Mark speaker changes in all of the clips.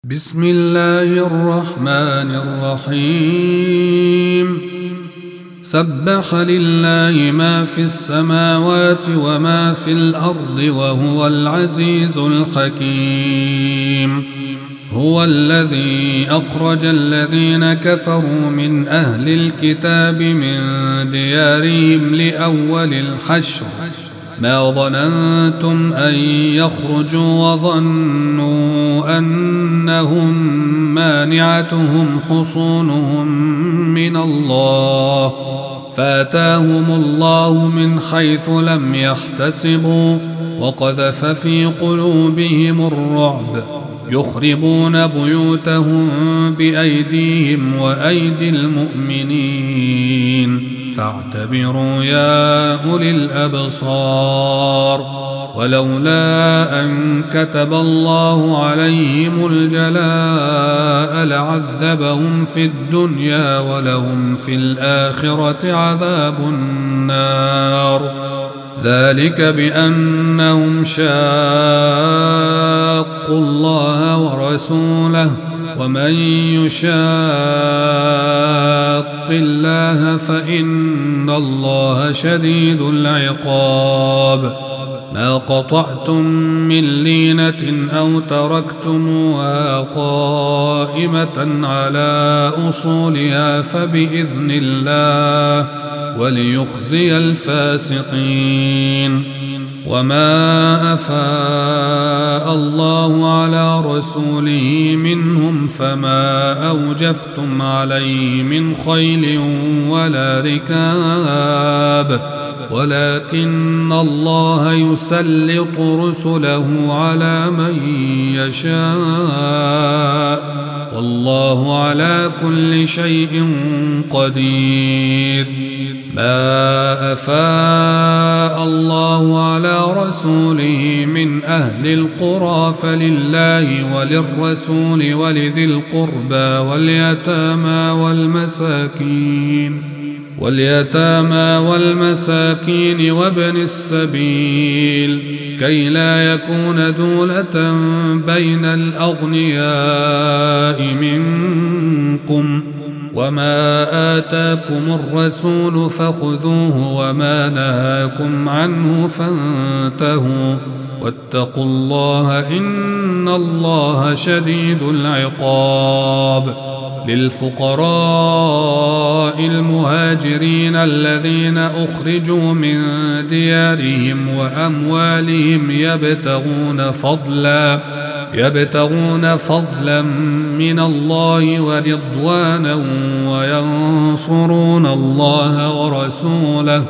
Speaker 1: بسم الله الرحمن الرحيم. سبح لله ما في السماوات وما في الأرض وهو العزيز الحكيم. هو الذي أخرج الذين كفروا من أهل الكتاب من ديارهم لأول الحشر ما ظننتم أن يخرجوا وظنوا أنهم مانعتهم حصونهم من الله فآتاهم الله من حيث لم يحتسبوا وقذف في قلوبهم الرعب يخربون بيوتهم بأيديهم وأيدي المؤمنين فاعتبروا يا أولي الأبصار. ولولا أن كتب الله عليهم الجلاء لعذبهم في الدنيا ولهم في الآخرة عذاب النار. ذلك بأنهم شاقوا الله ورسوله ومن يشاق الله فإن الله شديد العقاب. ما قطعتم من لينة أو تركتموها قائمة على أصولها فبإذن الله وليخزي الفاسقين. وما أفاء الله على رسوله منهم فما أوجفتم عليه من خيل ولا ركاب ولكن الله يسلط رسله على من يشاء والله على كل شيء قدير. ما أفاء الله على رسوله من أهل القرى فلله وللرسول ولذي القربى واليتامى والمساكين وابن السبيل كي لا يكون دولة بين الأغنياء منكم. وما آتاكم الرسول فخذوه وما نهاكم عنه فانتهوا واتقوا الله إن الله شديد العقاب. للفقراء المهاجرين الذين أخرجوا من ديارهم وأموالهم يبتغون فضلا من الله ورضوانا وينصرون الله ورسوله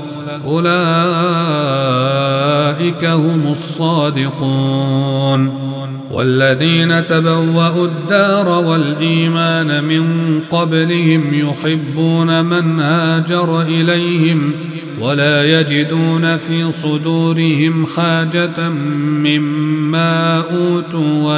Speaker 1: أولئك هم الصادقون. والذين تبوأوا الدار والإيمان من قبلهم يحبون من هاجر إليهم ولا يجدون في صدورهم حاجة مما أوتوا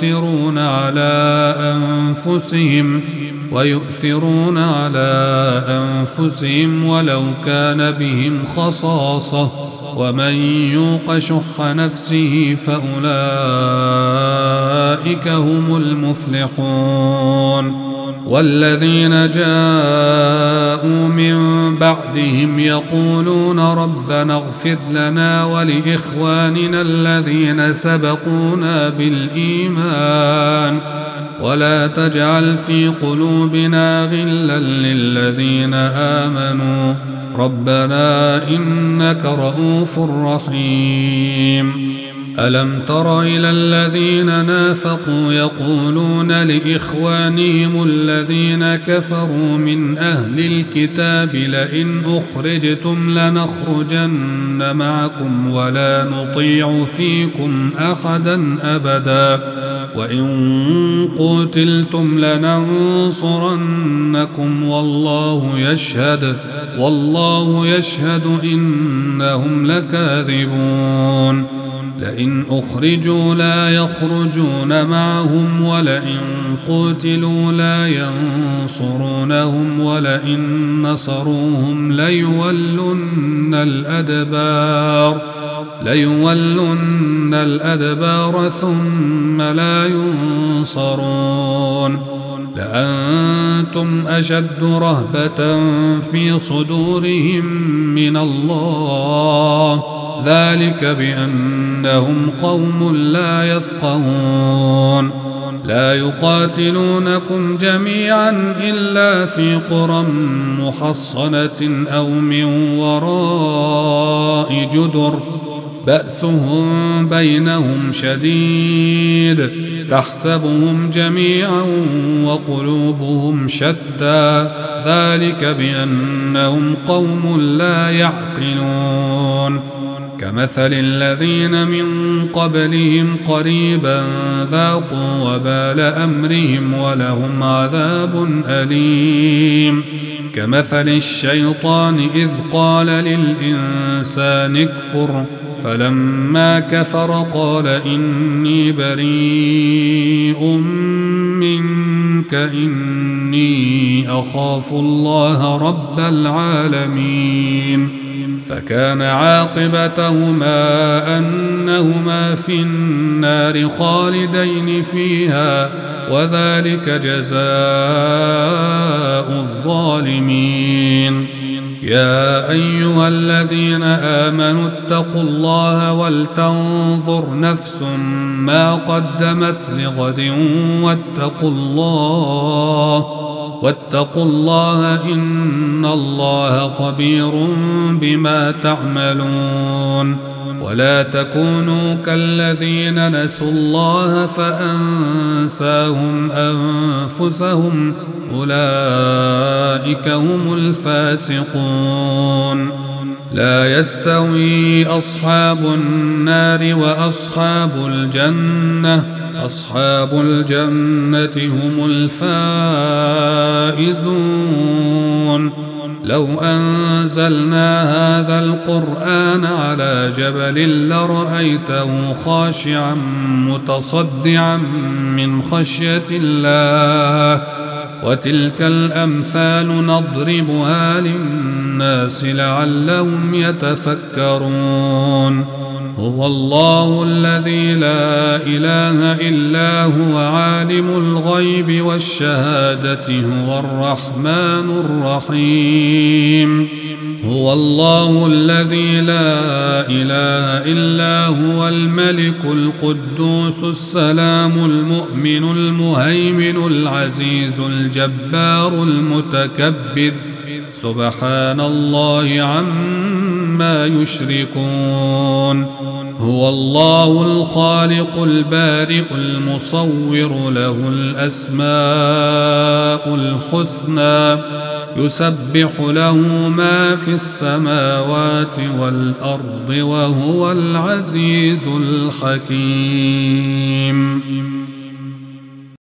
Speaker 1: ويؤثرون على أنفسهم ولو كان بهم خصاصة ومن يوق شح نفسه فأولئك هم المفلحون. والذين جاءوا من بعدهم يقولون ربنا اغفر لنا ولإخواننا الذين سبقونا بالإيمان ولا تجعل في قلوبنا غلا للذين آمنوا ربنا إنك رؤوف رحيم. ألم تر إلى الذين نافقوا يقولون لإخوانهم الذين كفروا من أهل الكتاب لئن أخرجتم لنخرجن معكم ولا نطيع فيكم أحدا أبدا وإن قتلتم لننصرنكم والله يشهد إنهم لكاذبون. لئن أخرجوا لا يخرجون معهم ولئن قتلوا لا ينصرونهم ولئن نصروهم ليولن الأدبار ليولن الأدبار ثم لا ينصرون لأنتم أشد رهبة في صدورهم من الله ذلك بأنهم قوم لا يفقهون لا يقاتلونكم جميعا إلا في قرى محصنة أو من وراء جدر بأسهم بينهم شديد تحسبهم جميعا وقلوبهم شتى ذلك بأنهم قوم لا يعقلون كمثل الذين من قبلهم قريبا ذاقوا وبال أمرهم ولهم عذاب أليم كمثل الشيطان إذ قال للإنسان اكفر فلما كفر قال إني بريء منك إني أخاف الله رب العالمين فكان عاقبتهما أنهما في النار خالدين فيها وذلك جزاء الظالمين يا أيها الذين آمنوا اتقوا الله ولتنظر نفس ما قدمت لغد واتقوا الله إن الله خبير بما تعملون ولا تكونوا كالذين نسوا الله فأنساهم أنفسهم أولئك هم الفاسقون لا يستوي أصحاب النار وأصحاب الجنة أصحاب الجنة هم الفائزون لو أنزلنا هذا القرآن على جبل لرأيته خاشعا متصدعا من خشية الله وتلك الأمثال نضربها للناس لعلهم يتفكرون هو الله الذي لا إله إلا هو عالم الغيب والشهادة هو الرحمن الرحيم هو الله الذي لا إله إلا هو الملك القدوس السلام المؤمن المهيمن العزيز الجبار المتكبر سبحان الله عما يشركون هو الله الخالق البارئ المصور له الأسماء الحسنى يسبح له ما في السماوات والأرض وهو العزيز الحكيم